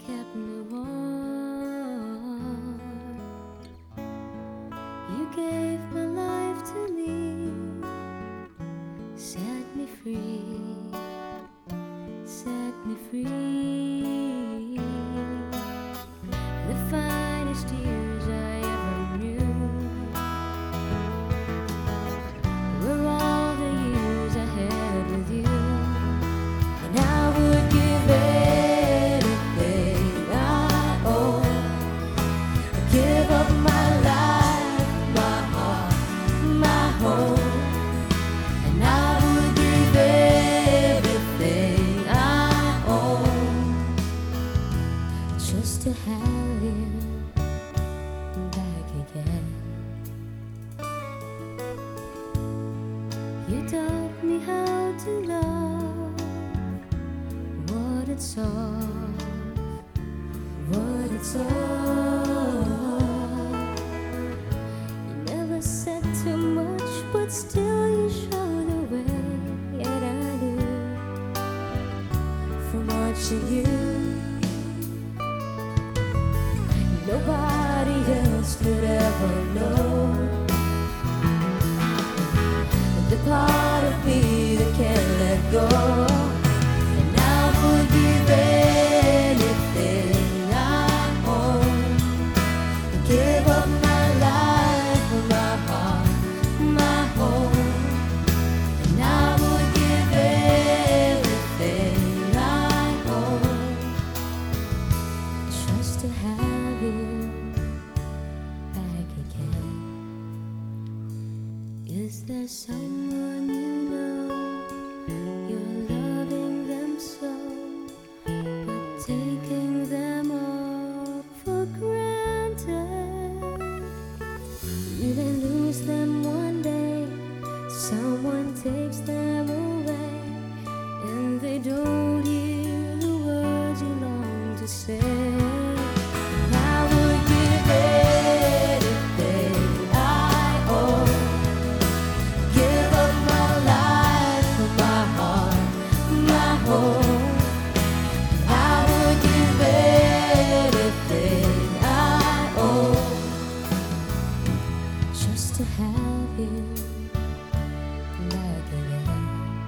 kept me warm. You gave my life to me, set me free, set me free. The finest years I ever knew were all the years I had with you. And I would give anything I own, give up my life, my heart, my home. And I would give everything I own just to have you back again. You taught me how to love, what it's all, what it's all. You never said too much, but still you showed the way. Yet I knew from watching you, nobody else could ever know the part of me that can't let go. And I would give anything I own, give up my life, my heart, my home. And I would give everything I own just to have you back again. Is there someone you know, you're loving them so, but taking them all for granted? You may lose them one day, someone takes them away, and they don't hear the words you long to say. And I would give anything I own, give up my life, my heart, my home. I would give anything I own just to have you back again,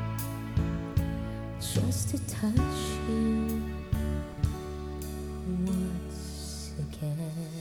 just to touch you once again.